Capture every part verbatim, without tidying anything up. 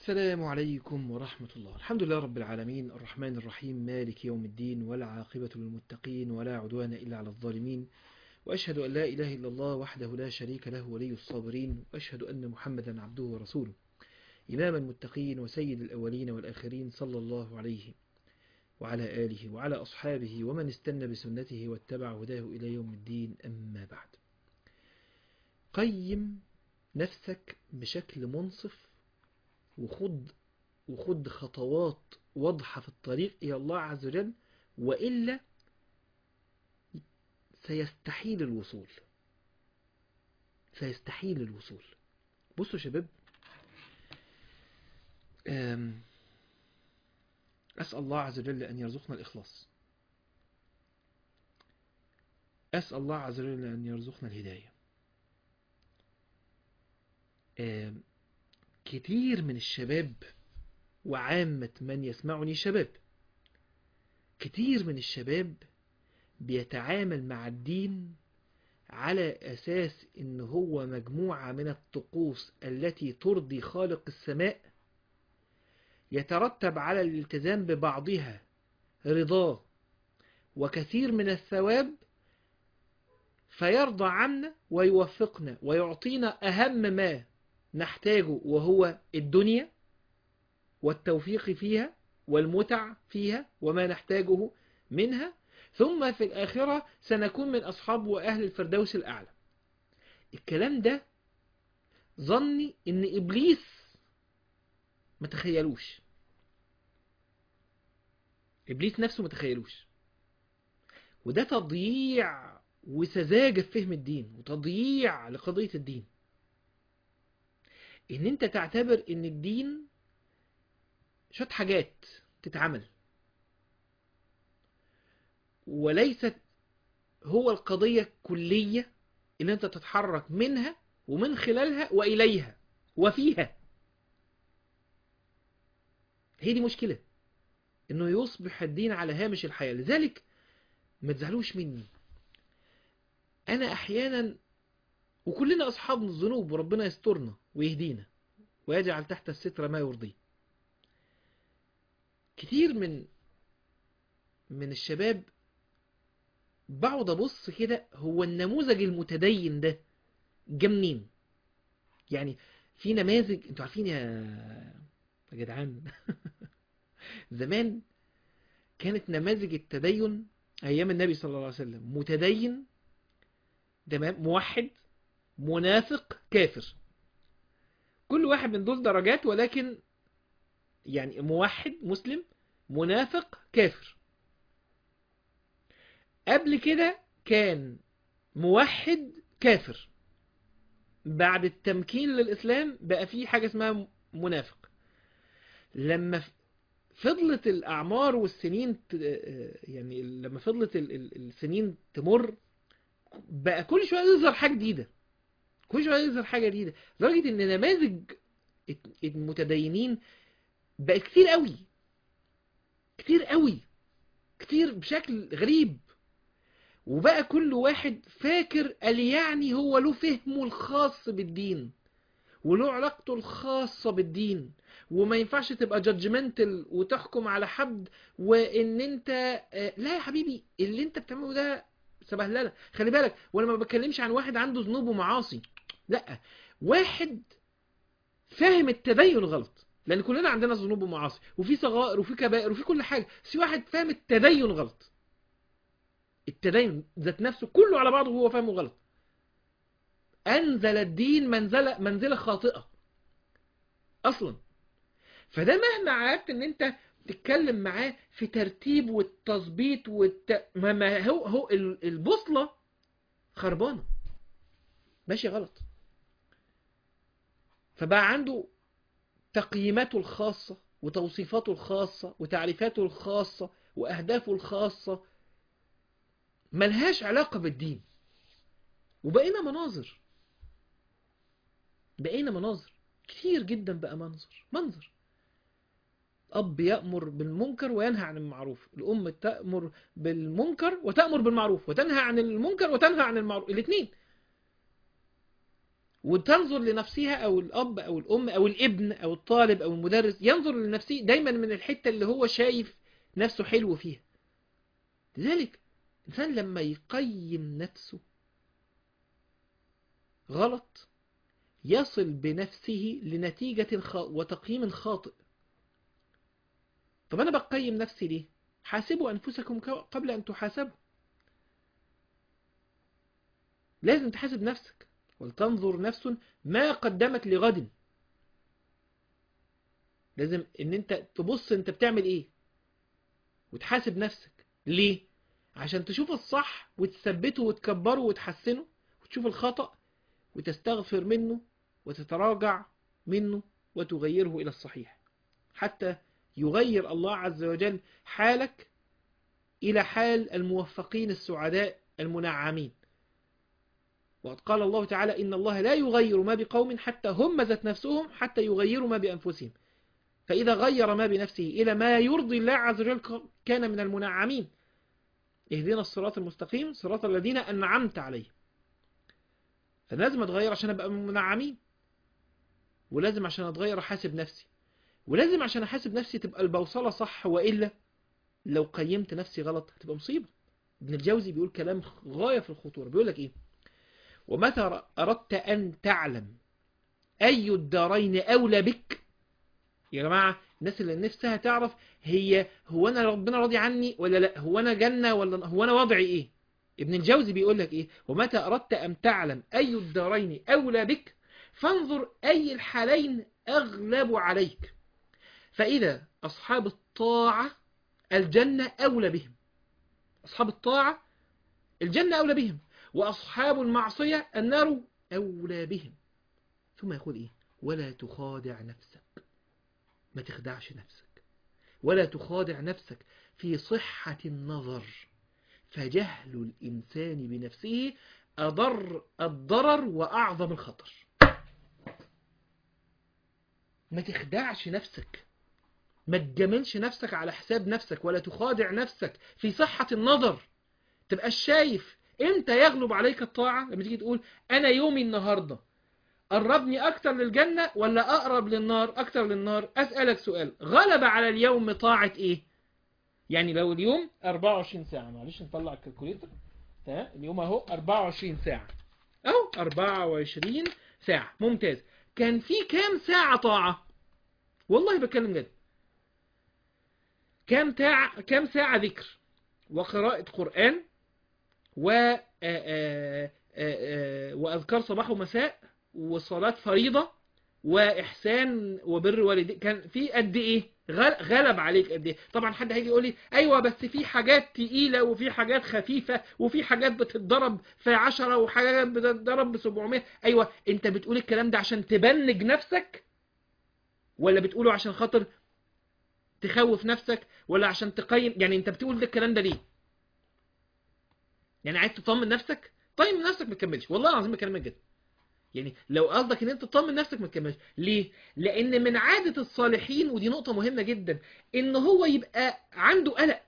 السلام عليكم ورحمة الله. الحمد لله رب العالمين، الرحمن الرحيم، مالك يوم الدين، والعاقبة للمتقين، ولا عدوان إلا على الظالمين. وأشهد أن لا إله إلا الله وحده لا شريك له ولي الصابرين، وأشهد أن محمدا عبده ورسوله إمام المتقين وسيد الأولين والآخرين، صلى الله عليه وعلى آله وعلى أصحابه ومن استنى بسنته واتبع هداه إلى يوم الدين. أما بعد، قيم نفسك بشكل منصف وخد وخد خطوات واضحة في الطريق إلى الله عز وجل، وإلا سيستحيل الوصول سيستحيل الوصول بصوا يا شباب، أسأل الله عز وجل أن يرزقنا الإخلاص، أسأل الله عز وجل أن يرزقنا الهداية. كتير من الشباب وعامة من يسمعني شباب، كتير من الشباب بيتعامل مع الدين على أساس إن هو مجموعة من الطقوس التي ترضي خالق السماء، يترتب على الالتزام ببعضها رضاه وكثير من الثواب، فيرضى عنا ويوفقنا ويعطينا أهم ما نحتاجه، وهو الدنيا والتوفيق فيها والمتع فيها وما نحتاجه منها، ثم في الآخرة سنكون من أصحاب وأهل الفردوس الأعلى. الكلام ده ظني إن إبليس ما تخيلوش، إبليس نفسه ما تخيلوش، وده تضييع وسذاجة في فهم الدين وتضييع لقضية الدين. إن أنت تعتبر إن الدين شوية حاجات تتعمل، وليست هو القضية الكلية اللي أنت تتحرك منها ومن خلالها وإليها وفيها. هي دي مشكلة، إنه يصبح الدين على هامش الحياة. لذلك ما تزعلوش مني، أنا أحيانا وكلنا أصحاب الذنوب، وربنا يسترنا ويهدينا ويجعل تحت الستر ما يرضيه. كتير من من الشباب بقعد ابص كده، هو النموذج المتدين ده جه منين؟ يعني في نماذج، انتوا عارفين يا يا جدعان زمان كانت نماذج التدين ايام النبي صلى الله عليه وسلم: متدين، تمام، موحد، منافق، كافر. كل واحد من دول درجات، ولكن يعني موحد مسلم، منافق، كافر. قبل كده كان موحد كافر، بعد التمكين للإسلام بقى فيه حاجة اسمها منافق. لما فضلت الأعمار والسنين يعني لما فضلت السنين تمر، بقى كل شوية يظهر حاجة جديدة، كل شوية يظهر حاجة جديدة، لدرجة ان نماذج المتدينين بقى كتير قوي كتير قوي كتير بشكل غريب. وبقى كل واحد فاكر قال يعني هو له فهمه الخاص بالدين وله علاقته الخاصة بالدين، وما ينفعش تبقى جادجمنتال وتحكم على حد، وان انت لا يا حبيبي، اللي انت بتعمله ده سبهلله. خلي بالك، وانا ما بتكلمش عن واحد عنده ذنوب ومعاصي، لا، واحد فاهم التدين غلط، لان كلنا عندنا ذنوب ومعاصي، وفي صغائر وفي كبائر وفي كل حاجة، بس في واحد فاهم التدين غلط. التدين ذات نفسه كله على بعضه هو فاهمه غلط، أنزل الدين منزلة منزلة خاطئة أصلا. فده مهما عرفت ان انت تتكلم معاه في ترتيب والتظبيط والت... ما هو هو البوصلة خربانة ماشي غلط. فبقى عنده تقييماته الخاصة وتوصيفاته الخاصة وتعريفاته الخاصة وأهدافه الخاصة ملهاش علاقة بالدين. وبقينا مناظر بقينا مناظر كتير جدا، بقى منظر منظر أب يأمر بالمنكر وينهى عن المعروف، الأم تأمر بالمنكر وتأمر بالمعروف، وتنهى عن المنكر وتنهى عن المعروف، الاثنين. وتنظر لنفسها، أو الأب أو الأم أو الابن أو الطالب أو المدرس ينظر لنفسه دايما من الحتة اللي هو شايف نفسه حلو فيها. لذلك الإنسان لما يقيم نفسه غلط يصل بنفسه لنتيجة خ... وتقييم خاطئ. طب أنا بقيم نفسي ليه؟ حاسبوا أنفسكم قبل أن تحاسبوا. لازم تحاسب نفسك، ولتنظر نفس ما قدمت لغد. لازم ان انت تبص انت بتعمل ايه وتحاسب نفسك. ليه؟ عشان تشوف الصح وتثبته وتكبره وتحسنه، وتشوف الخطأ وتستغفر منه وتتراجع منه وتغيره إلى الصحيح، حتى يغير الله عز وجل حالك إلى حال الموفقين السعداء المنعمين. وقد قال الله تعالى إن الله لا يغير ما بقوم حتى هم ذات نفسهم حتى يغيروا ما بأنفسهم. فإذا غير ما بنفسه إلى ما يرضي الله عز وجل كان من المنعمين. اهدنا الصراط المستقيم صراط الذين أنعمت عليهم. فلازم أتغير عشان أبقى من المنعمين، ولازم عشان أتغير أحاسب نفسي، ولازم عشان أحاسب نفسي تبقى البوصلة صح، وإلا لو قيمت نفسي غلط هتبقى مصيبة. ابن الجوزي بيقول كلام غاية في الخطورة، بيقول لك إيه؟ ومتى أردت أن تعلم أي الدارين أولى بك. يا جماعة الناس اللي نفسها تعرف هي هو أنا ربنا راضي عني ولا لا، هو أنا جنة ولا هو أنا وضعي إيه. ابن الجوزي بيقول لك إيه؟ ومتى أردت أن تعلم أي الدارين أولى بك فانظر أي الحالين أغلب عليك، فإذا أصحاب الطاعة الجنة أولى بهم. أصحاب الطاعة الجنة أولى بهم، وأصحاب المعصية النار أولى بهم. ثم يقول إيه؟ ولا تخادع نفسك. ما تخدعش نفسك، ولا تخادع نفسك في صحة النظر، فجهل الإنسان بنفسه أضر الضرر وأعظم الخطر. ما تخدعش نفسك، ما تجاملش نفسك على حساب نفسك، ولا تخادع نفسك في صحة النظر. تبقى شايف امتى يغلب عليك الطاعة. لما تيجي تقول أنا يومي النهاردة قربني أكتر للجنة ولا أقرب للنار أكتر للنار، أسألك سؤال، غلب على اليوم طاعة إيه؟ يعني لو اليوم أربعة وعشرين ساعة، معلش نطلع الكالكوليتر، تمام، اليوم أهو أربعة وعشرين ساعة، أهو أربعة وعشرين ساعة، ممتاز. كان في كام ساعة طاعة؟ والله بتكلم جد. كام ساعة كام ساعة ذكر وقراءة قرآن و وأذكار صباح ومساء وصلاة فريضة وإحسان وبر والدين، كان في قد إيه؟ غلب عليك قد إيه؟ طبعا حد هيجي يقول لي أيوة بس في حاجات تقيلة وفي حاجات خفيفة وفي حاجات بتتضرب في عشرة وحاجات بتتضرب بسبعمية. أيوة، أنت بتقول الكلام ده عشان تبنج نفسك، ولا بتقوله عشان خاطر تخوف نفسك، ولا عشان تقيم؟ يعني أنت بتقول ده الكلام ده ليه؟ يعني عايز تطمن نفسك؟ طيب نفسك ما تكملش، والله العظيم بكلمك جد. يعني لو قصدك ان انت تطمن نفسك ما تكملش. ليه؟ لان من عادة الصالحين، ودي نقطة مهمة جدا، ان هو يبقى عنده قلق،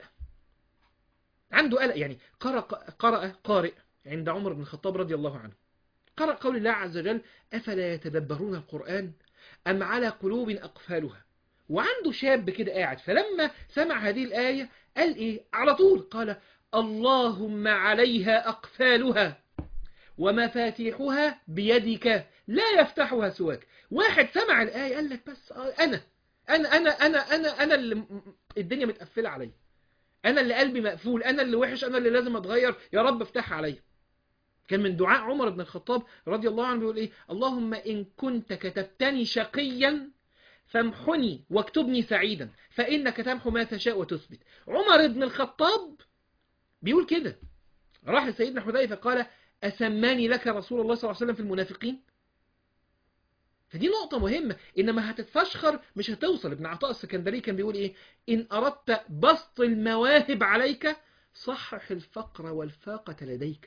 عنده قلق. يعني قرأ قرأ قارئ عند عمر بن الخطاب رضي الله عنه، قرأ قول الله عز وجل أفلا يتدبرون القرآن أم على قلوب أقفالها. وعنده شاب كده قاعد، فلما سمع هذه الآية قال إيه؟ على طول قال اللهم عليها أقفالها ومفاتيحها بيدك لا يفتحها سواك. واحد سمع الآية قال لك بس أنا أنا أنا أنا أنا أنا اللي الدنيا متقفلة علي، أنا اللي قلبي مقفول، أنا اللي وحش، أنا اللي لازم أتغير، يا رب افتحها علي. كان من دعاء عمر بن الخطاب رضي الله عنه بيقول إيه؟ اللهم إن كنت كتبتني شقيا فامحني واكتبني سعيدا فإنك تمحو ما تشاء وتثبت. عمر بن الخطاب بيقول كده، راح لسيدنا حذيفة قال أسماني لك رسول الله صلى الله عليه وسلم في المنافقين. فدي نقطة مهمة، إنما هتتفشخر مش هتوصل. ابن عطاء السكندري كان بيقول إيه؟ إن أردت بسط المواهب عليك صحح الفقر والفاقة لديك،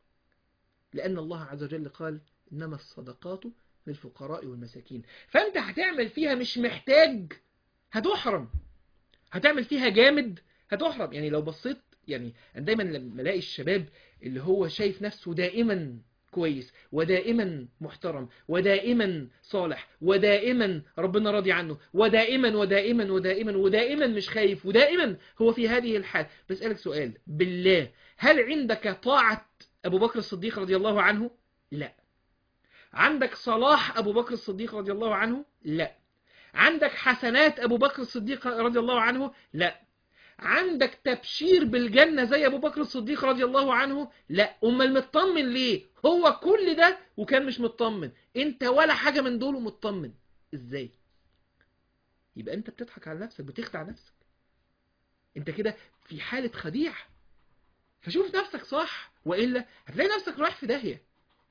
لأن الله عز وجل قال إنما الصدقات للفقراء والمساكين. فأنت هتعمل فيها مش محتاج هتحرم، هتعمل فيها جامد هتحرم. يعني لو بصيت، يعني دايما لما الاقي الشباب اللي هو شايف نفسه دائما كويس، ودائما محترم، ودائما صالح، ودائما ربنا راضي عنه، ودائما ودائما ودائما ودائما مش خايف، ودائما هو في هذه الحال. بسألك سؤال بالله، هل عندك طاعة أبو بكر الصديق رضي الله عنه؟ لا. عندك صلاح أبو بكر الصديق رضي الله عنه؟ لا. عندك حسنات أبو بكر الصديق رضي الله عنه؟ لا. عندك تبشير بالجنة زي أبو بكر الصديق رضي الله عنه؟ لا. أمال مطمن ليه؟ هو كل ده وكان مش مطمن، انت ولا حاجة من دول ومطمن ازاي؟ يبقى انت بتضحك على نفسك، بتخدع نفسك، انت كده في حالة خديع. فشوف نفسك صح، وإلا هتلاقي نفسك رايح في داهية،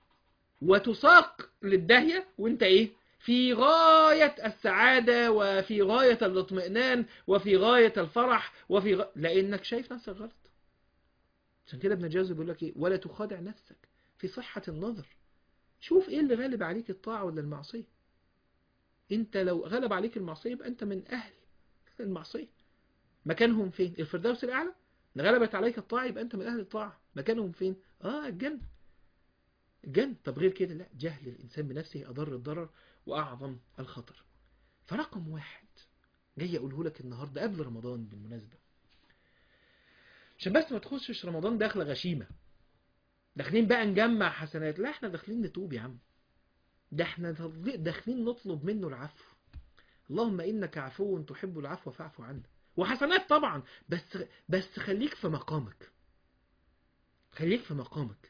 وتساق للداهية وانت ايه؟ في غاية السعادة، وفي غاية الاطمئنان، وفي غاية الفرح، وفي غ... لأنك شايف نفسك غلط. عشان كده ابن جوزي بيقول لك ايه؟ ولا تخادع نفسك في صحة النظر. شوف ايه اللي غالب عليك، الطاعة ولا المعصية؟ انت لو غلب عليك المعصية يبقى انت من اهل المعصية. مكانهم فين؟ الفردوس الاعلى. غلبت عليك الطاعة يبقى انت من اهل الطاعة. مكانهم فين؟ اه الجنة. الجنة. طب غير كده لا. جهل الانسان بنفسه اضر الضرر واعظم الخطر. فرقم واحد جاي اقوله لك النهاردة قبل رمضان بالمناسبة، عشان بس ما تخشش رمضان داخله غشيمة، داخلين بقى نجمع حسنات. لا، احنا داخلين نتوب يا عم. ده احنا داخلين نطلب منه العفو. اللهم انك عفو تحب العفو فاعف عنا. وحسنات طبعا، بس بس خليك في مقامك، خليك في مقامك.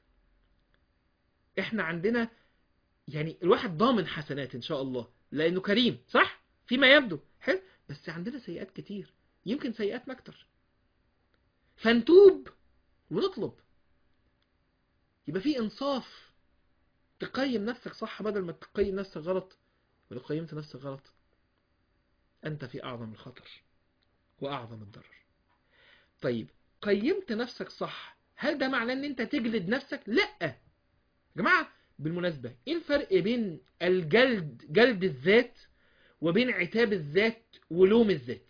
احنا عندنا يعني الواحد ضامن حسنات ان شاء الله لانه كريم، صح فيما يبدو حلو، بس عندنا سيئات كتير، يمكن سيئاتنا اكتر. فنتوب ونطلب، يبقى في انصاف. تقيم نفسك صح بدل ما تقيم نفسك غلط. ولو قيمت نفسك غلط انت في اعظم الخطر واعظم الضرر. طيب قيمت نفسك صح، هل ده معناه ان انت تجلد نفسك؟ لا يا جماعة. بالمناسبة ايه الفرق بين الجلد، جلد الذات، وبين عتاب الذات ولوم الذات؟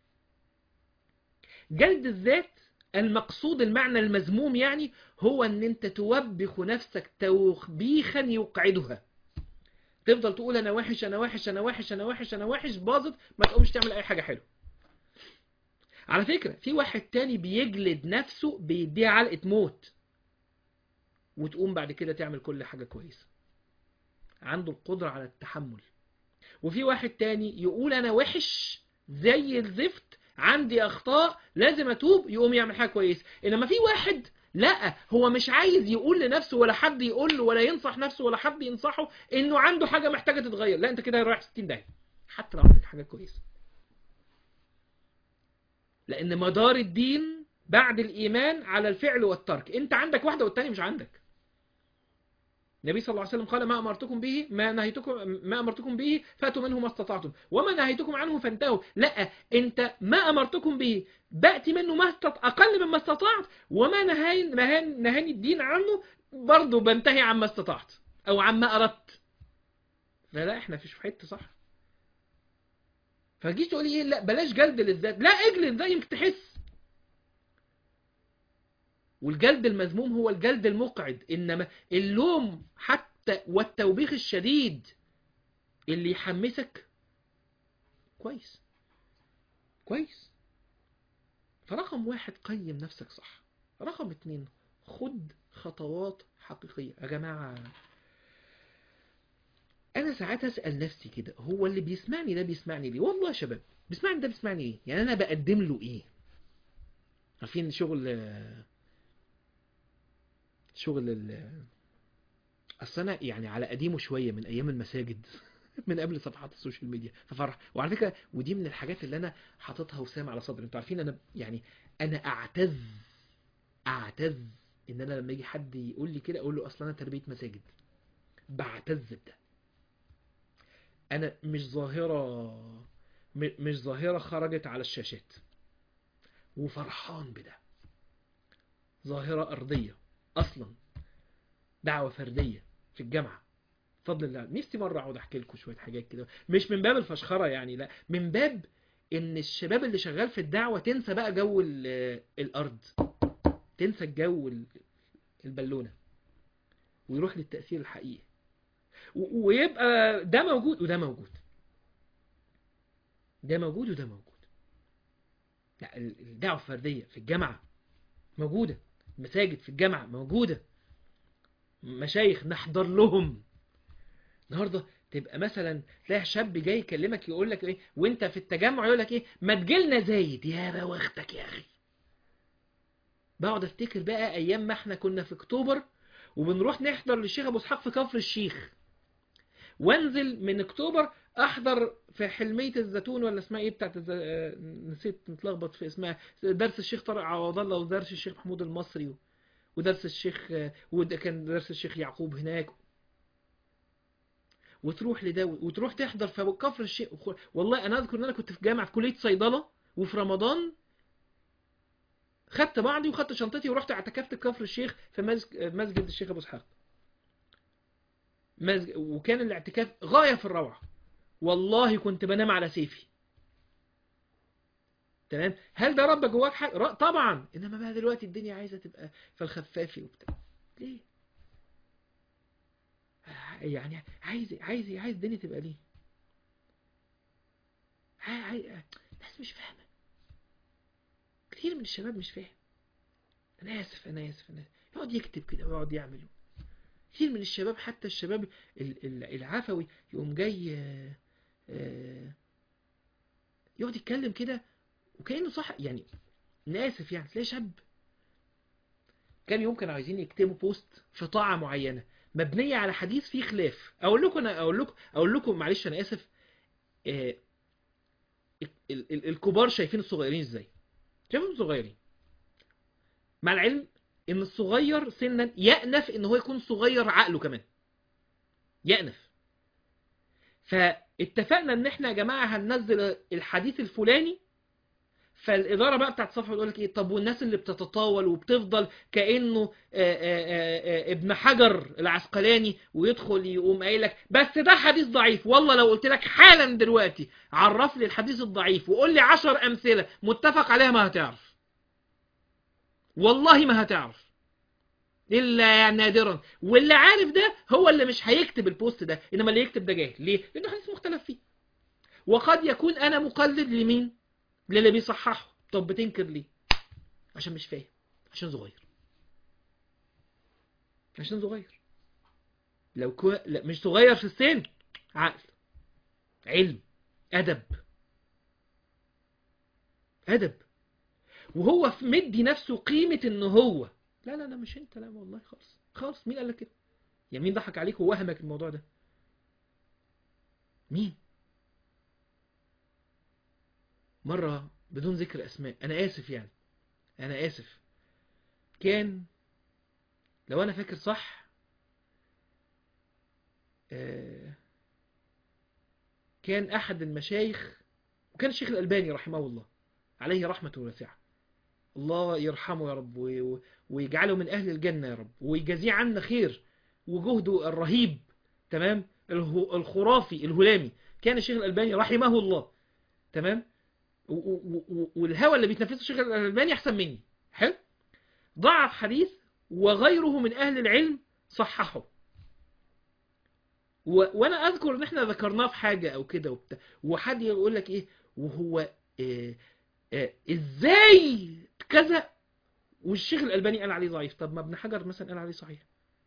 جلد الذات المقصود المعنى المذموم يعني هو ان انت توبخ نفسك توبيخا يقعدها. تفضل تقول انا وحش انا وحش انا وحش انا وحش انا وحش، باظت ما تقومش تعمل اي حاجة حلوة. على فكرة في واحد تاني بيجلد نفسه بيديها علقة موت، وتقوم بعد كده تعمل كل حاجة كويسة، عنده القدرة على التحمل. وفي واحد تاني يقول انا وحش زي الزفت، عندي اخطاء لازم اتوب، يقوم يعمل حاجة كويسة. انما في واحد لا، هو مش عايز يقول لنفسه ولا حد يقول له ولا ينصح نفسه ولا حد ينصحه انه عنده حاجة محتاجة تتغير. لا، انت كده رايح ستين داهية حتى لو عندك حاجة كويسة. لان مدار الدين بعد الايمان على الفعل والترك. انت عندك واحدة والتاني مش عندك. النبي صلى الله عليه وسلم قال ما أمرتكم به ما نهيتكم ما أمرتكم به فأتوا منه ما استطعتم وما نهيتكم عنه فانتهوا. لا، أنت ما أمرتكم به بأتي منه ما استطع أقل مما استطعت، وما نهاني نهاني الدين عنه برضه بنتهي عما استطعت أو عما أردت. فلا، احنا في حتة صح. فجيت تقولي ايه؟ لا بلاش جلد للذات. لا، اجلد زي ما تحس. والجلد المذموم هو الجلد المقعد. إنما اللوم حتى والتوبيخ الشديد اللي يحمسك كويس كويس. فرقم واحد قيم نفسك صح. رقم اتنين خد خطوات حقيقية. يا جماعة أنا ساعات أسأل نفسي كده، هو اللي بيسمعني ده بيسمعني ليه؟ والله يا شباب بيسمعني ده بيسمعني ليه؟ يعني أنا بقدم له إيه؟ عارفين شغل شغل ال أصل أنا يعني على قديمه شوية من أيام المساجد من قبل صفحات السوشيال ميديا. ففرح. وعلى فكرة ودي من الحاجات اللي أنا حاططها وسام على صدري. انتوا عارفين أنا يعني أنا أعتز أعتز إن أنا لما يجي حد يقول لي كده أقول له أصلا أنا تربية مساجد. بعتز بده. أنا مش ظاهرة مش ظاهرة خرجت على الشاشات، وفرحان بده. ظاهرة أرضية أصلا، دعوة فردية في الجامعة بفضل الله. نفسي مرة اقعد احكي لكم شوية حاجات كده، مش من باب الفشخرة يعني، لا، من باب ان الشباب اللي شغال في الدعوة تنسى بقى جو الارض، تنسى الجو البالونة، ويروح للتأثير الحقيقي، ويبقى ده موجود وده موجود، ده موجود وده موجود. لا، الدعوة الفردية في الجامعة موجودة، مساجد في الجامعة موجودة، مشايخ نحضر لهم. النهارده تبقى مثلا تلاقي شاب جاي يكلمك يقول لك ايه وانت في التجمع، يقول لك ايه ما تجيلنا زايد، يا بوختك يا اخي. بقعد افتكر بقى ايام ما احنا كنا في اكتوبر وبنروح نحضر للشيخ ابو اسحاق في كفر الشيخ، وانزل من اكتوبر احضر في حلمية الزيتون ولا اسمها ايه بتاعت الز... نسيت متلخبط في اسمها، درس الشيخ طارق عوض الله ودرس الشيخ محمود المصري ودرس الشيخ، وده كان درس الشيخ يعقوب هناك. وتروح لده وتروح تحضر في كفر الشيخ. والله انا اذكر ان انا كنت في جامعه في كليه صيدله، وفي رمضان خدت بعضي وخدت شنطتي ورحت اعتكفت في كفر الشيخ في مسجد الشيخ ابو اسحاق، وكان الاعتكاف غايه في الروعه. والله كنت بنام على سيفي. تمام. هل ده رب جواك حاجه؟ طبعا. انما بقى دلوقتي الدنيا عايزه تبقى في الخفافي وبتاع. ليه؟ يعني عايز عايز عايز الدنيا تبقى ليه؟ عايز... الناس مش فاهمه، كتير من الشباب مش فاهم. انا اسف انا اسف انا اسف يقعد يكتب كده ويقعد يعمل. كتير من الشباب، حتى الشباب العفوي، يقوم جاي يقعد يتكلم كده وكأنه صح. يعني انا اسف، يعني تلاقي شاب كان يوم كانوا عايزين يكتبوا بوست في طاعة معينة مبنية على حديث فيه خلاف. اقول لكم انا اقول لكم اقول لكم معلش انا اسف، الكبار شايفين الصغيرين ازاي؟ شايفين الصغيرين، مع العلم ان الصغير سنا يأنف ان هو يكون صغير عقله كمان يأنف. فاتفقنا ان احنا يا جماعة هننزل الحديث الفلاني، فالإدارة بقى بتاعت الصفحة بتقول لك ايه، طب والناس اللي بتتطاول وبتفضل كأنه آآ آآ ابن حجر العسقلاني ويدخل يقوم قايل لك بس ده حديث ضعيف. والله لو قلت لك حالا دلوقتي عرف لي الحديث الضعيف وقول لي عشر أمثلة متفق عليها ما هتعرف، والله ما هتعرف إلا نادرا. واللي عارف ده هو اللي مش هيكتب البوست ده، إنما اللي يكتب ده جاهل. ليه؟ لأنه حديث مختلف فيه. وقد يكون أنا مقلد لمين؟ للي بيصححه. طب بتنكر ليه؟ عشان مش فاهم، عشان صغير، عشان صغير. لو كو... لا مش صغير في السن، عقل، علم، أدب، أدب. وهو مدي نفسه قيمة إن هو لا لا لا مش أنت، لا والله خالص خالص. مين قال لك كده؟ يا مين ضحك عليك ووهمك الموضوع ده؟ مين؟ مرة بدون ذكر أسماء، أنا آسف يعني أنا آسف، كان لو أنا فاكر صح آه كان أحد المشايخ، وكان الشيخ الألباني رحمه الله عليه رحمة واسعة، الله يرحمه يا رب ويجعله من أهل الجنة يا رب، ويجازيه عنا خير وجهده الرهيب. تمام. الخرافي الهلامي كان الشيخ الألباني رحمه الله. تمام. والهوى اللي بيتنفسه الشيخ الألباني أحسن مني. حلو. ضعف حديث وغيره من أهل العلم صححه، وانا اذكر ان احنا ذكرناه في حاجة او كده وبتاع، وحد يقول لك ايه وهو إيه إيه ازاي كذا والشيخ الألباني قال عليه ضعيف. طب ما ابن حجر مثلا قال عليه صحيح.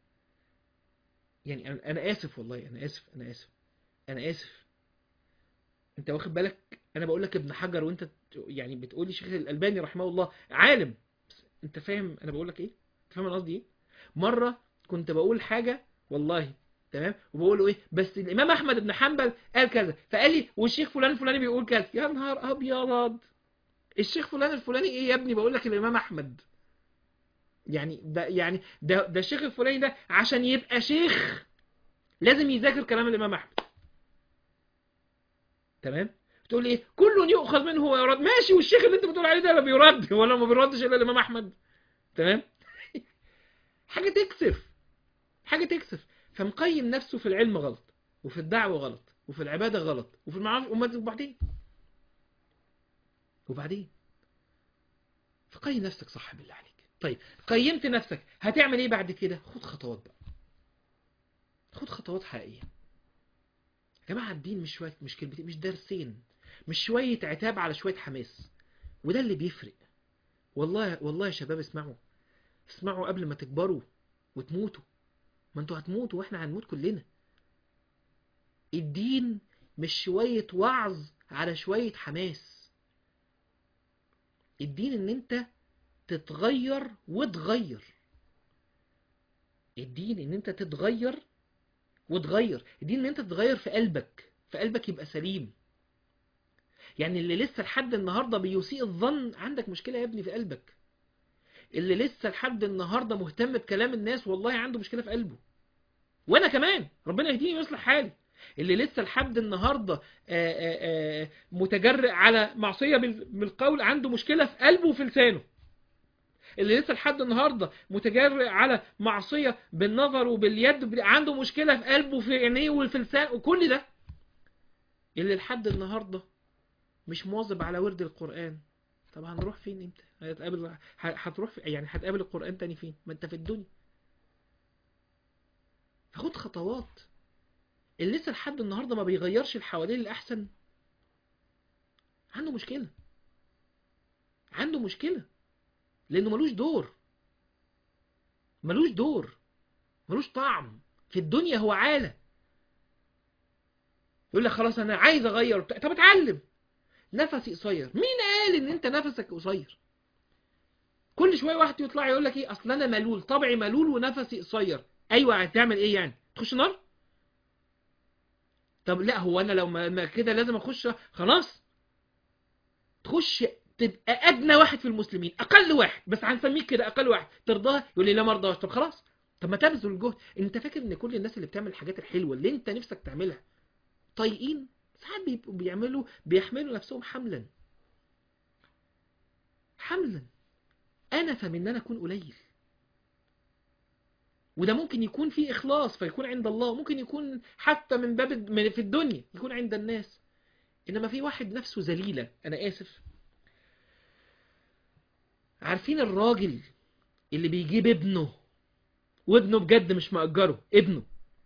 يعني انا انا اسف والله انا اسف انا اسف انا اسف انت واخد بالك؟ انا بقول لك ابن حجر وانت يعني بتقول لي الشيخ الألباني رحمه الله عالم. انت فاهم انا بقول لك ايه؟ انت فاهم انا قصدي ايه؟ مرة كنت بقول حاجة والله تمام، وبقول له ايه بس الامام احمد بن حنبل قال كذا، فقال لي والشيخ فلان الفلاني بيقول كذا. يا نهار ابيض، الشيخ فلان الفلاني ايه يا ابني؟ بقول لك الامام احمد. يعني ده يعني ده ده الشيخ الفلاني ده عشان يبقى شيخ لازم يذاكر كلام الامام احمد. تمام. تقول لي ايه كل يؤخذ منه ويرد. ماشي، والشيخ اللي انت بتقول عليه ده لا بيرد ولا ما بيردش الا الامام احمد. تمام. حاجه تكسف، حاجه تكسف. فمقيم نفسه في العلم غلط، وفي الدعوه غلط، وفي العباده غلط، وفي المعارف. وبعدين وبعدين فقيم نفسك صح بالله عليك. طيب قيمت نفسك هتعمل ايه بعد كده؟ خد خطوات بقى. خد خطوات حقيقية. يا جماعة الدين مش شوية، مش كلمتين، مش درسين، مش شوية عتاب على شوية حماس. وده اللي بيفرق. والله والله يا شباب اسمعوا، اسمعوا قبل ما تكبروا وتموتوا. ما انتوا هتموتوا واحنا هنموت كلنا. الدين مش شوية وعظ على شوية حماس. الدين ان انت تتغير وتغير. الدين ان انت تتغير وتغير. الدين ان انت تتغير في قلبك، في قلبك يبقى سليم. يعني اللي لسه لحد النهاردة بيسيء الظن، عندك مشكلة يا ابني في قلبك. اللي لسه لحد النهاردة مهتم بكلام الناس، والله عنده مشكلة في قلبه. وانا كمان ربنا يهديني ويصلح حالي. اللي لسه لحد النهاردة آآ آآ متجرئ على معصية بالقول، عنده مشكلة في قلبه وفي لسانه. اللي لسه لحد النهاردة متجرئ على معصية بالنظر وباليد، عنده مشكلة في قلبه وفي عينيه وفي لسانه وكل ده. اللي لحد النهاردة مش مواظب على ورد القرآن، طب هنروح فين امتى؟ هتقابل هتروح في... يعني هتقابل القرآن تاني فين؟ ما انت في الدنيا. خد خطوات. اللي لسه لحد النهاردة ما بيغيرش اللي حواليه للأحسن، عنده مشكلة. عنده مشكلة لأنه ملوش دور، ملوش دور، ملوش طعم في الدنيا. هو عالة يقول لك خلاص أنا عايز أغير. طب اتعلم. نفسي قصير. مين قال إن أنت نفسك قصير؟ كل شوية واحد يطلع يقول لك إيه، أصل أنا ملول، طبعي ملول ونفسي قصير. أيوة، هتعمل إيه يعني؟ تخش نار؟ طب لا، هو أنا لو ما كده لازم أخش خلاص؟ تخش تبقى ادنى واحد في المسلمين، اقل واحد، بس هنسميك كده اقل واحد، ترضاه؟ يقول لي لا ما ارضاش. طب خلاص، طب ما تبذل الجهد. انت فاكر ان كل الناس اللي بتعمل الحاجات الحلوه اللي انت نفسك تعملها طايقين؟ ساعات بيبقوا بيعملوا بيحملوا نفسهم حملا حملا انا فمن انا اكون قليل. وده ممكن يكون فيه اخلاص فيكون عند الله، ممكن يكون حتى من باب في الدنيا يكون عند الناس. انما في واحد نفسه ذليله، انا اسف. عارفين الراجل اللي بيجيب ابنه، وابنه بجد مش مأجره، ابنه،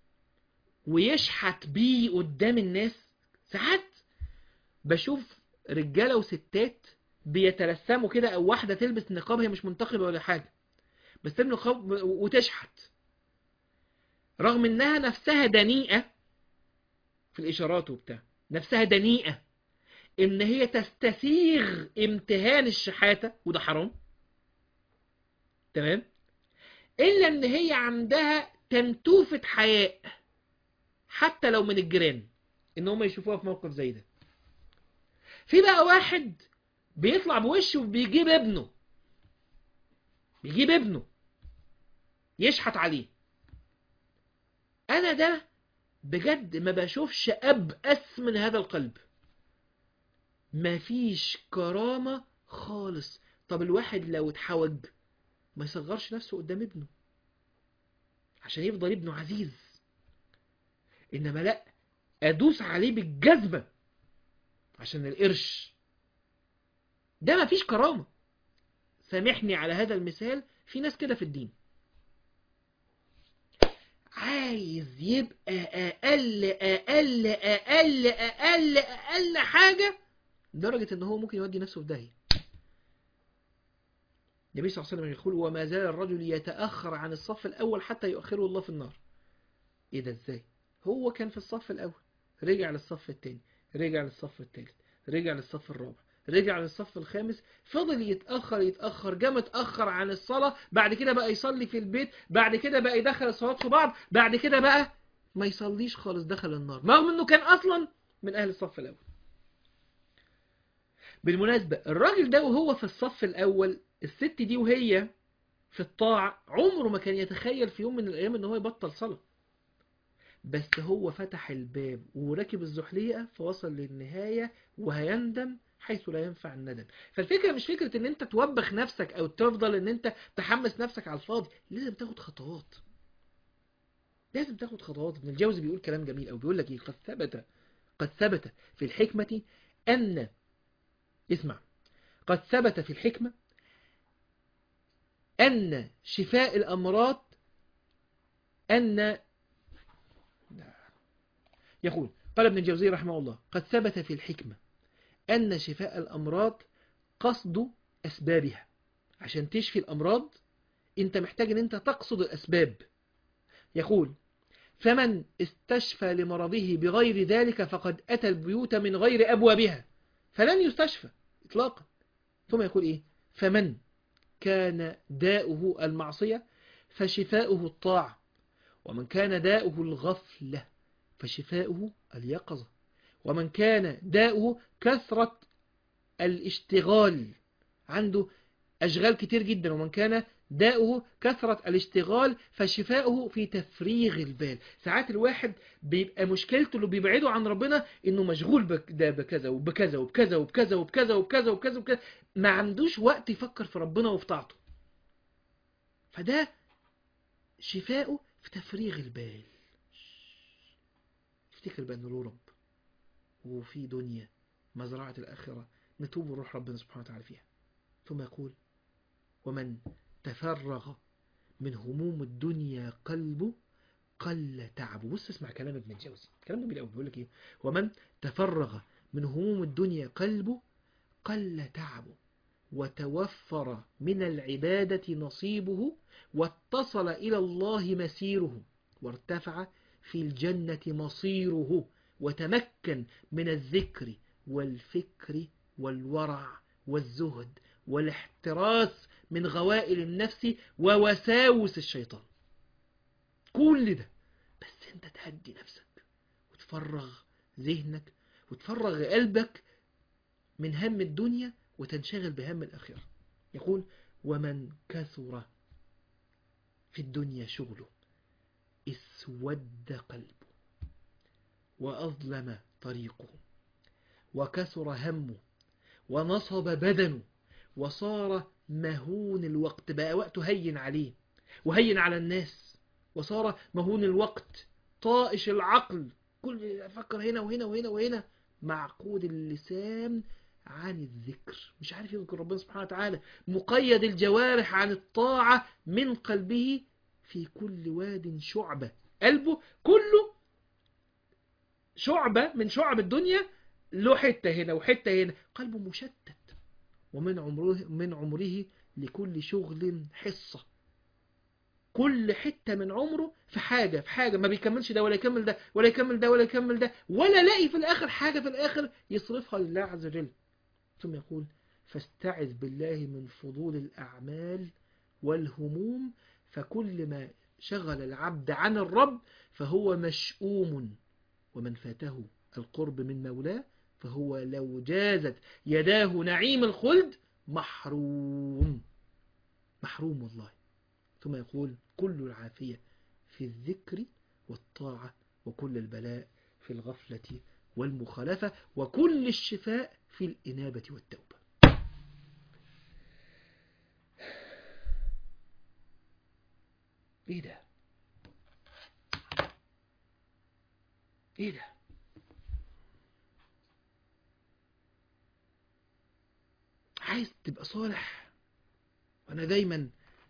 ويشحت بيه قدام الناس؟ ساعات بشوف رجالة وستات بيترسموا كده، او واحدة تلبس نقاب هي مش منتقبة ولا حاجة، بس تلبس نقاب وتشحت، رغم انها نفسها دنيئة في الاشارات وبتاع، نفسها دنيئة ان هي تستسيغ امتهان الشحاتة، وده حرام تمام، الا ان هي عندها تنتوفة حياء حتى لو من الجيران ان هم يشوفوها في موقف زي ده. في بقى واحد بيطلع بوشه وبيجيب ابنه، بيجيب ابنه يشحت عليه. انا ده بجد ما بشوفش ابأس من هذا القلب. مفيش كرامة خالص. طب الواحد لو اتحوج ما يصغرش نفسه قدام ابنه عشان يفضل ابنه عزيز، انما لا، ادوس عليه بالجزمة عشان القرش. ده مفيش كرامة. سامحني على هذا المثال، في ناس كده في الدين عايز يبقى اقل اقل اقل اقل اقل حاجة، لدرجة ان هو ممكن يودي نفسه في داهية. النبي صلى الله عليه وسلم يقول وما زال الرجل يتأخر عن الصف الاول حتى يؤخره الله في النار. ايه ده ازاي؟ هو كان في الصف الاول، رجع للصف الثاني، رجع للصف الثالث، رجع للصف الرابع، رجع للصف الخامس، فضل يتأخر يتأخر، جه متأخر عن الصلاة، بعد كده بقى يصلي في البيت، بعد كده بقى يدخل الصلوات في بعض، بعد كده بقى ما يصليش خالص، دخل النار، رغم انه كان اصلا من اهل الصف الاول. بالمناسبة الراجل ده وهو في الصف الاول، الست دي وهي في الطاعة، عمره ما كان يتخيل في يوم من الايام ان هو يبطل صلاة، بس هو فتح الباب وركب الزحليقة فوصل للنهاية وهيندم حيث لا ينفع الندم. فالفكرة مش فكرة ان انت توبخ نفسك او تفضل ان انت تحمس نفسك على الفاضي، لازم تاخد خطوات، لازم تاخد خطوات. ابن الجوزي بيقول كلام جميل او بيقول لك ايه، قد ثبت قد ثبت في الحكمة ان اسمع قد ثبت في الحكمة ان شفاء الامراض ان يقول قال ابن الجوزي رحمه الله قد ثبت في الحكمة أن شفاء الأمراض قصد أسبابها. عشان تشفي الأمراض أنت محتاج أن أنت تقصد الأسباب. يقول فمن استشفى لمرضه بغير ذلك فقد أتى البيوت من غير أبوابها فلن يستشفى إطلاقا. ثم يقول إيه فمن كان داؤه المعصية فشفاؤه الطاعة، ومن كان داؤه الغفلة فشفاؤه اليقظة، ومن كان داؤه كثرة الاشتغال عنده أشغال كتير جدا، ومن كان داؤه كثرة الاشتغال فشفاؤه في تفريغ البال. ساعات الواحد بيبقى مشكلته اللي بيبعده عن ربنا انه مشغول بكذا وبكذا وبكذا وبكذا وبكذا وبكذا وبكذا وبكذا، ما عندوش وقت يفكر في ربنا وفي طاعته. فده شفاؤه في تفريغ البال. افتكر بأن له رب وفي دنيا مزرعة الآخرة نتوب ونروح ربنا سبحانه وتعالى فيها. ثم يقول ومن تفرغ من هموم الدنيا قلبه قل تعبه. بص اسمع كلام ابن الجوزي، كلام جميل قوي. بيقول لك ايه ومن تفرغ من هموم الدنيا قلبه قل تعبه وتوفر من العبادة نصيبه واتصل إلى الله مسيره وارتفع في الجنة مصيره وتمكن من الذكر والفكر والورع والزهد والاحتراس من غوائل النفس ووساوس الشيطان. كل ده بس انت تهدي نفسك وتفرغ ذهنك وتفرغ قلبك من هم الدنيا وتنشغل بهم الآخرة. يقول ومن كثر في الدنيا شغله اسود قلبه وأظلم طريقه وكثر همه ونصب بدنه وصار مهون الوقت، بقى وقته هين عليه وهين على الناس، وصار مهون الوقت طائش العقل، كل يفكر هنا وهنا وهنا وهنا، معقود اللسان عن الذكر، مش عارف يذكر ربنا سبحانه وتعالى، مقيد الجوارح عن الطاعة من قلبه في كل واد شعبة، قلبه كله شعبة من شعب الدنيا، له حتة هنا وحتة هنا، قلبه مشتت. ومن عمره من عمره لكل شغل حصة، كل حتة من عمره في حاجة في حاجة، ما بيكملش ده ولا يكمل ده ولا يكمل ده ولا يكمل ده، ولا لاقي في الآخر حاجة في الآخر يصرفها لله عز وجل. ثم يقول فاستعذ بالله من فضول الأعمال والهموم، فكل ما شغل العبد عن الرب فهو مشؤوم، ومن فاته القرب من مولاه فهو لو جازت يداه نعيم الخلد محروم، محروم والله. ثم يقول كل العافية في الذكر والطاعة، وكل البلاء في الغفلة والمخالفة، وكل الشفاء في الإنابة والتوبة. ايه ده ايه ده عايز تبقى صالح؟ وانا دايما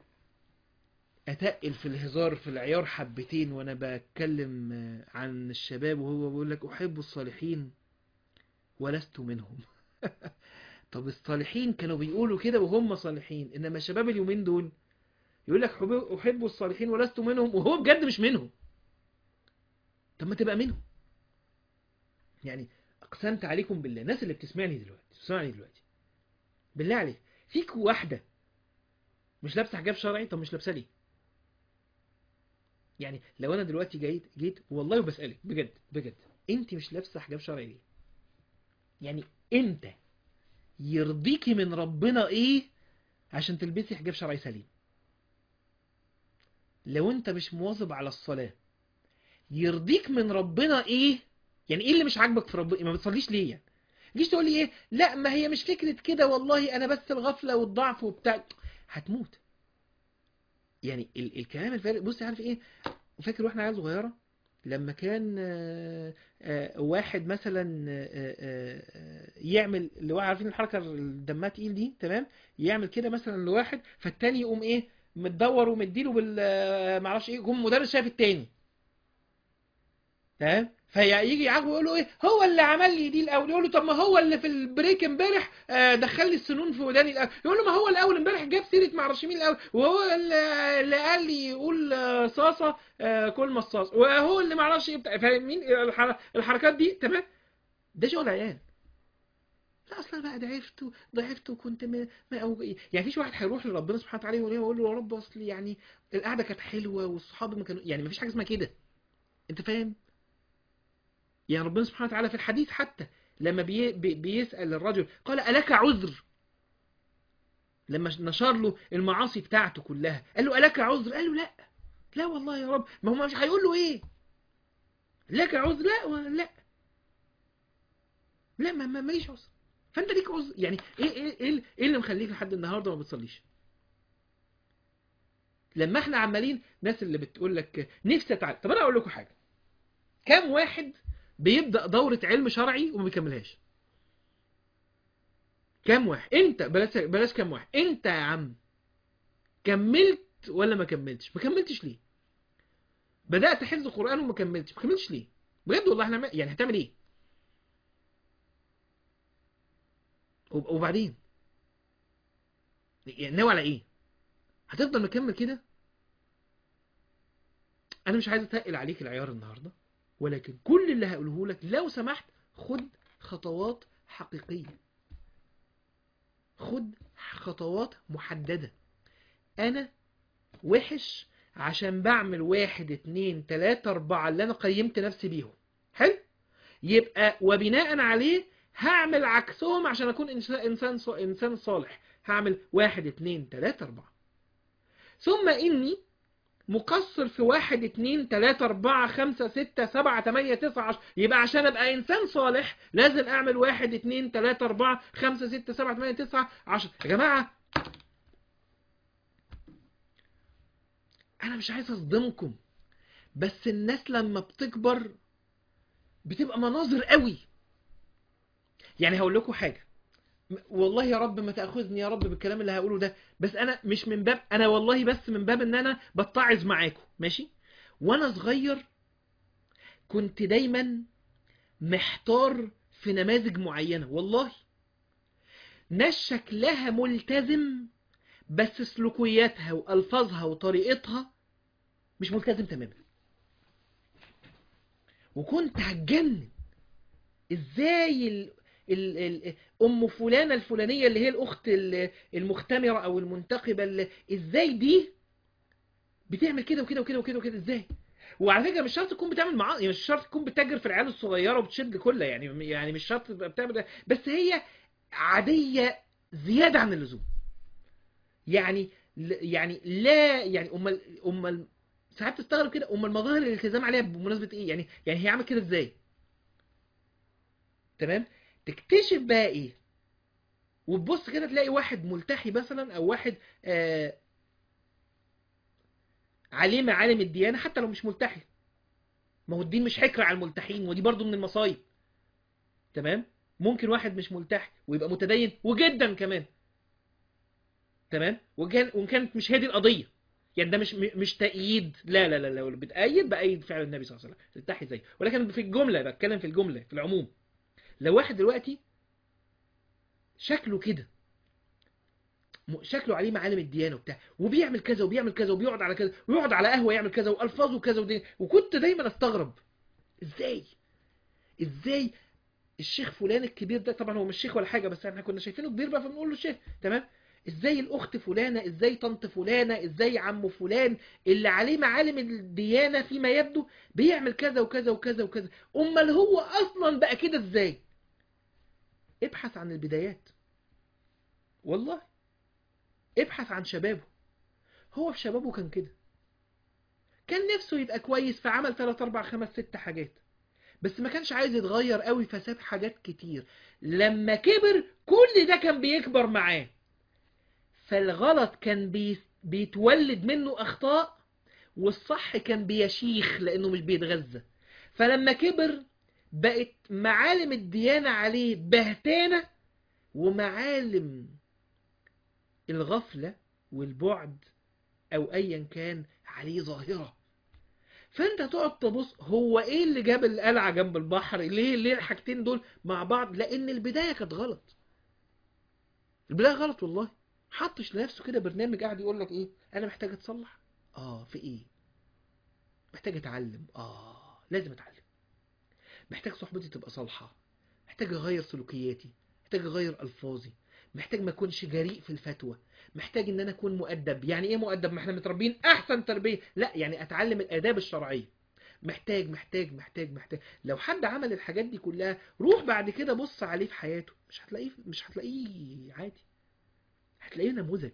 اتقل في الهزار في العيار حبتين وانا بتكلم عن الشباب، وهو بيقول لك احب الصالحين ولست منهم. طب الصالحين كانوا بيقولوا كده وهم صالحين، انما الشباب اليومين دول يقول لك احب الصالحين ولست منهم وهو بجد مش منهم. طب ما تبقى منهم. يعني اقسمت عليكم بالله، الناس اللي بتسمعني دلوقتي بتسمعني دلوقتي بالله عليك، فيك واحدة مش لابسه حجاب شرعي؟ طب مش لابسه ليه؟ يعني لو انا دلوقتي جيت جيت والله وبسألك بجد بجد، انت مش لابسه حجاب شرعي ليه؟ يعني انت يرضيكي من ربنا ايه عشان تلبسي حجاب شرعي سليم؟ لو انت مش مواظب على الصلاة يرضيك من ربنا ايه؟ يعني ايه اللي مش عاجبك في ربنا؟ ما بتصليش ليه يعني؟ جيش تقول لي ايه؟ لا ما هي مش فكرة كده والله، انا بس الغفلة والضعف وبتاع. هتموت. يعني ال الكلام الفارق. بص عارف ايه؟ فاكر واحنا عيال صغيرة لما كان آآ آآ واحد مثلا آآ يعمل اللي هو عارفين الحركة الدمها تقيل دي، تمام؟ يعمل كده مثلا لواحد، فالتاني يقوم ايه متدور ومديله بال معرفش ايه، يقوم مدرس شايف التاني، تمام؟ فيجي يعاقبه يقول له ايه، هو اللي عمل لي دي الاول. يقول له طب ما هو اللي في البريك امبارح آه، دخل لي السنون في وداني الاول. يقول له ما هو الاول امبارح جاب سيره ما اعرفش مين الاول، وهو اللي اللي قال لي يقول آه، صاصه آه، كل مصاص، وهو اللي ما اعرفش ايه بتاع. فاهمين الحر- الحركات دي؟ تمام. ده شغل عيال. لا اصلا بقى ضعفت ضعفت وكنت ما ما أو يعني فيش واحد هيروح لربنا سبحانه وتعالى ويقول له يا رب اصل يعني القعده كانت حلوه والصحاب ما كانوا، يعني ما فيش حاجه اسمها كده. انت فاهم؟ يعني ربنا سبحانه وتعالى في الحديث حتى لما بي بي بيسأل الرجل قال ألك عذر، لما نشر له المعاصي بتاعته كلها قال له ألك عذر، قال له لا لا والله يا رب. ما هو مش هيقول له ايه لك عذر، لا لا لا ما ما- ماليش عذر. فانت ليك عذر يعني ايه ايه ايه ايه اللي مخليك لحد النهارده ما بتصليش؟ لما احنا عمالين ناس اللي بتقول لك نفسي اتعلم. طب انا اقول لكم حاجه، كام واحد بيبدأ دورة علم شرعي وما بيكملهاش؟ كام واحد؟ انت بلاش بلاش كام واحد، انت يا عم كملت ولا ما كملتش؟ ما كملتش ليه؟ بدأت حفظ القرآن وما كملتش، ما كملتش ليه؟ بجد والله احنا يعني هتعمل ايه؟ وب- وبعدين يعني ناوي على ايه؟ هتفضل مكمل كده؟ انا مش عايز اتقل عليك العيار النهارده، ولكن كل اللي هقوله لك لو سمحت خد خطوات حقيقية، خد خطوات محددة. انا وحش عشان بعمل واحد اتنين تلاتة اربعة اللي انا قيمت نفسي بيهم، حلو؟ يبقى وبناء عليه هعمل عكسهم عشان اكون انسان انسان ص- انسان صالح. هعمل واحد اتنين تلاتة اربعة، ثم اني مقصر في واحد اتنين تلاتة اربعة خمسة ستة سبعة تمانية تسعة عشرة. يبقى عشان ابقى انسان صالح لازم اعمل واحد اتنين تلاتة اربعة خمسة ستة سبعة تمانية تسعة عشرة. يا جماعة انا مش عايز اصدمكم، بس الناس لما بتكبر بتبقى مناظر قوي. يعني هقول لكم حاجة، والله يا رب ما تأخذني يا رب بالكلام اللي هقوله ده، بس انا مش من باب انا والله، بس من باب ان انا بتعظ معاكم ماشي. وانا صغير كنت دايما محتار في نماذج معينة، والله ناس شكلها ملتزم بس سلوكياتها والفاظها وطريقتها مش ملتزم تماما. وكنت هتجنن ازاي ال... ال... ال... ام فلانة الفلانية اللي هي الاخت ال- المختمرة او المنتقبة اللي... ازاي دي بتعمل كده وكده وكده وكده وكده ازاي؟ وعلى فكره مش شرط تكون بتعمل معاه، يعني مش شرط تكون بتتاجر في العيال الصغيره وبتشد كلها، يعني يعني مش شرط تبقى بتعمل ده، بس هي عاديه زياده عن اللزوم. يعني ل- يعني لا يعني امال امال ساعات تستغرب كده، امال مظاهر الالتزام عليها بمناسبه ايه؟ يعني يعني هي عملت كده ازاي؟ تمام. تكتشف بقى ايه؟ وتبص كده تلاقي واحد ملتحي مثلا او واحد آه عليه معالم الديانه حتى لو مش ملتحي. ما هو الدين مش حكر على الملتحين، ودي برضو من المصايب. تمام. ممكن واحد مش ملتحي ويبقى متدين وجدا كمان، تمام، وكان وان كانت مش هي دي القضيه. يعني ده مش م- مش تأييد، لا لا لا لا، لو بتأيد بأيد فعل النبي صلى الله عليه وسلم تلتحي زيه، ولكن في الجمله بتكلم، في الجمله في العموم. لو واحد دلوقتي شكله كده، م- شكله عليه معالم الديانه وبتاع، وبيعمل كذا وبيعمل كذا وبيقعد على كذا ويقعد على قهوه يعمل كذا والفاظه كذا ودين، وكنت دايما استغرب ازاي ازاي الشيخ فلان الكبير ده، طبعا هو مش شيخ ولا حاجه بس احنا كنا شايفينه كبير بقى فبنقول له شيخ، تمام. ازاي الاخت فلانه، ازاي طنط فلانه، ازاي عم فلان اللي عليه معالم الديانه فيما يبدو بيعمل كذا وكذا وكذا وكذا؟ امال هو اصلا بقى كده ازاي؟ ابحث عن البدايات، والله ابحث عن شبابه. هو في شبابه كان كده، كان نفسه يبقى كويس فعمل ثلاثة اربعة خمسة ستة حاجات، بس ما كانش عايز يتغير قوي فساب حاجات كتير. لما كبر كل ده كان بيكبر معاه، فالغلط كان بي... بيتولد منه أخطاء، والصح كان بيشيخ لأنه مش بيتغذى. فلما كبر بقت معالم الديانة عليه بهتانة، ومعالم الغفلة والبعد أو أيا كان عليه ظاهرة. فانت تقعد تبص هو ايه اللي جاب القلعة جنب البحر، ليه ليه الحاجتين دول مع بعض؟ لان البداية كانت غلط. البداية غلط والله. حطش لنفسه كده برنامج قاعد يقول لك ايه، انا محتاج اتصلح. اه في ايه؟ محتاج اتعلم. اه لازم اتعلم. محتاج صحبتي تبقى صالحة، محتاج اغير سلوكياتي، محتاج اغير الفاظي، محتاج ما اكونش جريء في الفتوى، محتاج ان انا اكون مؤدب. يعني ايه مؤدب؟ ما احنا متربيين احسن تربية، لا يعني اتعلم الاداب الشرعية. محتاج محتاج محتاج محتاج. لو حد عمل الحاجات دي كلها، روح بعد كده بص عليه في حياته، مش هتلاقيه مش هتلاقيه عادي، هتلاقيه نموذج.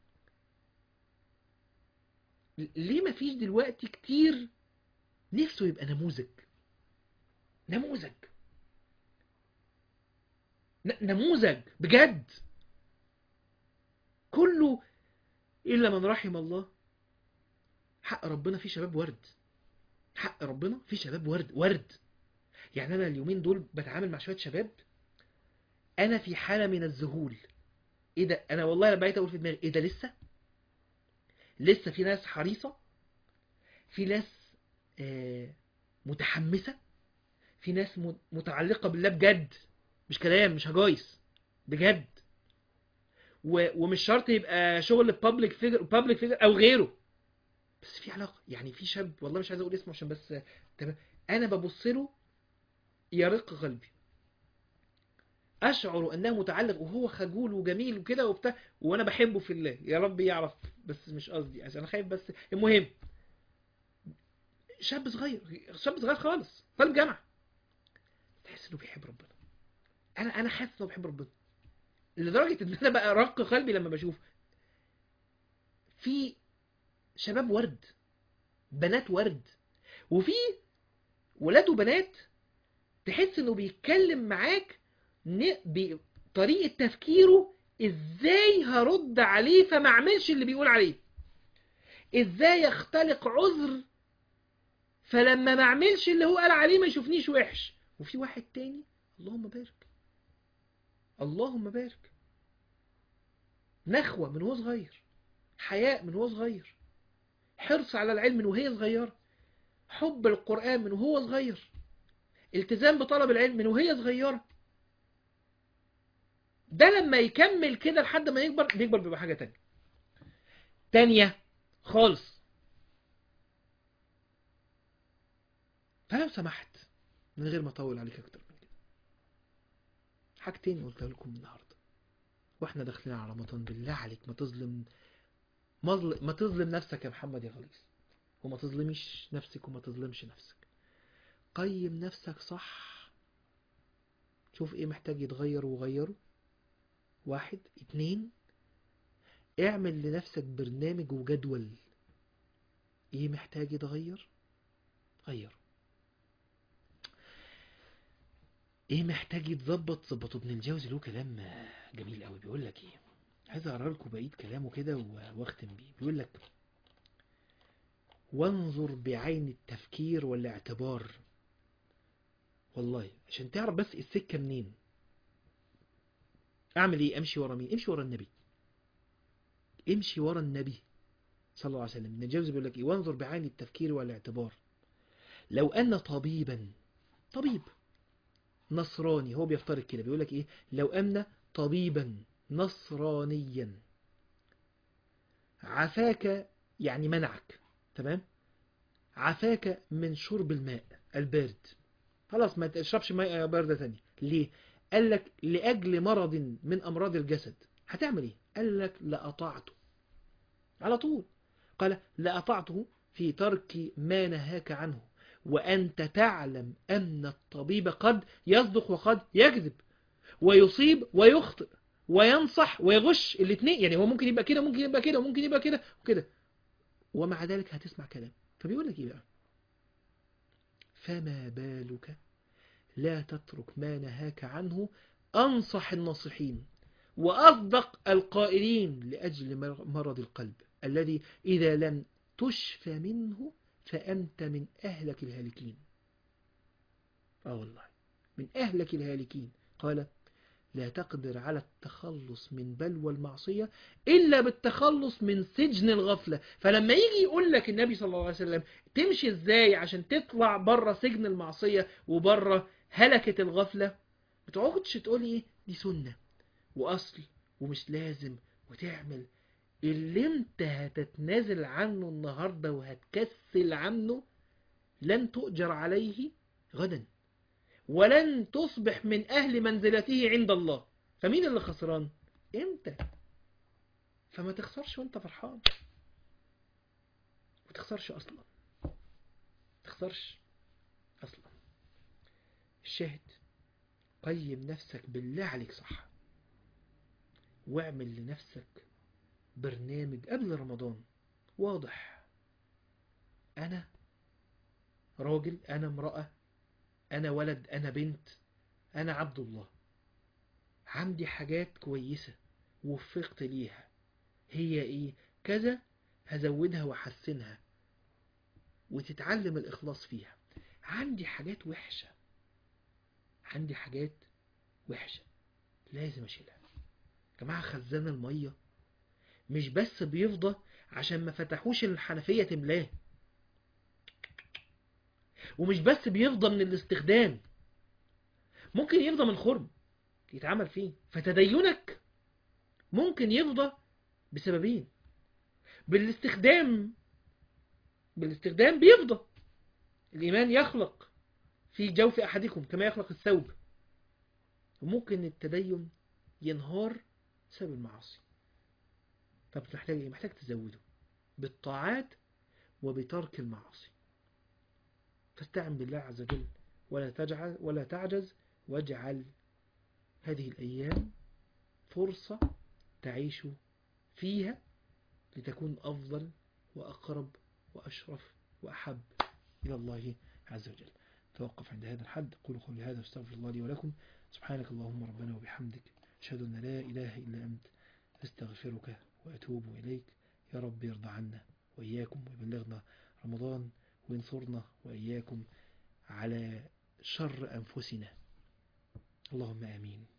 ليه مفيش دلوقتي كتير نفسه يبقى نموذج؟ نموذج نموذج بجد. كله إلا من رحم الله. حق ربنا في شباب ورد، حق ربنا في شباب ورد ورد. يعني أنا اليومين دول بتعامل مع شوية شباب، أنا في حالة من الذهول. إيه ده؟ أنا والله أنا بقيت أقول في دماغي إيه ده، لسه لسه في ناس حريصة، في ناس آه متحمسة، في ناس متعلقة بالله بجد، مش كلام، مش هجايس، بجد. ومش شرط يبقى شغل بابليك فيجر بابليك فيجر او غيره، بس في علاقه. يعني في شاب والله مش عايز اقول اسمه عشان بس تمام، انا ببص له يرق قلبي، اشعر انه متعلق، وهو خجول وجميل وكده وبتاع، وانا بحبه في الله، يا رب يعرف، بس مش قصدي عشان انا خايف. بس المهم شاب صغير، شاب صغير خالص، طالب جامعه، تحس انه بيحب ربنا. انا انا حاسس انه بيحب ربنا لدرجه ان انا بقى رق قلبي لما بشوف في شباب ورد، بنات ورد، وفي ولاد وبنات تحس انه بيتكلم معاك بطريقة تفكيره، ازاي هرد عليه فما اعملش اللي بيقول عليه، ازاي اختلق عذر فلما ما اعملش اللي هو قال عليه ما يشوفنيش وحش. وفي واحد تاني اللهم بارك، اللهم بارك، نخوة من هو صغير، حياء من هو صغير، حرص على العلم من وهي صغيرة، حب القرآن من وهو صغير، التزام بطلب العلم من وهي صغيرة. ده لما يكمل كده لحد ما يكبر، بيكبر بيبقى حاجة تانية تانية خالص. فلو سمحت من غير ما اطول عليك اكتر من كده، حاجتين قلتها لكم النهارده واحنا داخلين على رمضان، بالله عليك ما تظلم مظل... ما تظلم نفسك يا محمد يا غليظ، وما تظلميش نفسك وما تظلمش نفسك. قيم نفسك صح، شوف ايه محتاج يتغير وغيره. واحد اتنين، اعمل لنفسك برنامج وجدول، ايه محتاج يتغير غيره، ايه محتاج يتظبط ظبطه. ابن الجوزي له كلام جميل قوي، بيقول لك ايه، عايز اقرا لكم بقيه كلامه كده واختم بيه. بيقول لك وانظر بعين التفكير والاعتبار، والله عشان تعرف بس السكه منين. اعمل ايه؟ امشي ورا مين؟ امشي ورا النبي، امشي ورا النبي صلى الله عليه وسلم. ابن الجوزي بيقول لك ايه، وانظر بعين التفكير والاعتبار، لو ان طبيبا، طبيب نصراني، هو بيفترض كده، بيقول لك ايه، لو ان طبيبا نصرانيا عافاك، يعني منعك، تمام، عافاك من شرب الماء البارد، خلاص ما تشربش ماء باردة تانية. ليه؟ قال لك لأجل مرض من أمراض الجسد، هتعمل ايه؟ قال لك لأطعته على طول. قال لأطعته في ترك ما نهاك عنه، وأنت تعلم أن الطبيب قد يصدق وقد يكذب، ويصيب ويخطئ، وينصح ويغش، الاثنين يعني، هو ممكن يبقى كده، ممكن يبقى كده، وممكن يبقى كده وكده، ومع ذلك هتسمع كلام. فبيقول لك ايه بقى، فما بالك لا تترك ما نهاك عنه أنصح الناصحين وأصدق القائلين لأجل مرض القلب الذي إذا لم تشفى منه فأنت من أهلك الهالكين. آه والله من أهلك الهالكين. قال لا تقدر على التخلص من بلوى المعصية إلا بالتخلص من سجن الغفلة. فلما يجي يقول لك النبي صلى الله عليه وسلم تمشي إزاي عشان تطلع بره سجن المعصية وبره هلكة الغفلة، بتقعدش تقول إيه دي سنة وأصل ومش لازم وتعمل. اللي انت هتتنازل عنه النهاردة وهتكسل عنه لن تؤجر عليه غدا، ولن تصبح من أهل منزلته عند الله. فمين اللي خسران؟ انت. فما تخسرش وانت فرحان، ما تخسرش أصلا، ما تخسرش أصلا. الشاهد قيم نفسك بالله عليك صح، واعمل لنفسك برنامج قبل رمضان واضح. أنا راجل، أنا امرأة، أنا ولد، أنا بنت، أنا عبد الله، عندي حاجات كويسة وفقت ليها، هي إيه؟ كذا، هزودها وحسنها وتتعلم الإخلاص فيها. عندي حاجات وحشة، عندي حاجات وحشة لازم أشيلها. جماعة خزان المية مش بس بيفضى عشان ما فتحوش الحنفية تملاه، ومش بس بيفضى من الاستخدام، ممكن يفضى من خرم يتعمل فيه. فتدينك ممكن يفضى بسببين. بالاستخدام بالاستخدام بيفضى. الإيمان يخلق في جوف أحدكم كما يخلق الثوب. وممكن التدين ينهار بسبب المعاصي. طب محتاج إيه؟ محتاج تزوده بالطاعات وبترك المعاصي. فاستعن بالله عز وجل ولا تجعل ولا تعجز، واجعل هذه الأيام فرصة تعيش فيها لتكون أفضل وأقرب وأشرف وأحب إلى الله عز وجل. توقف عند هذا الحد. قولوا قولي هذا واستغفر الله لي ولكم. سبحانك اللهم ربنا وبحمدك، أشهد أن لا إله إلا أنت، أستغفرك وأتوب إليك. يا رب يرضى عنا وإياكم ويبلغنا رمضان وينصرنا وإياكم على شر أنفسنا. اللهم آمين.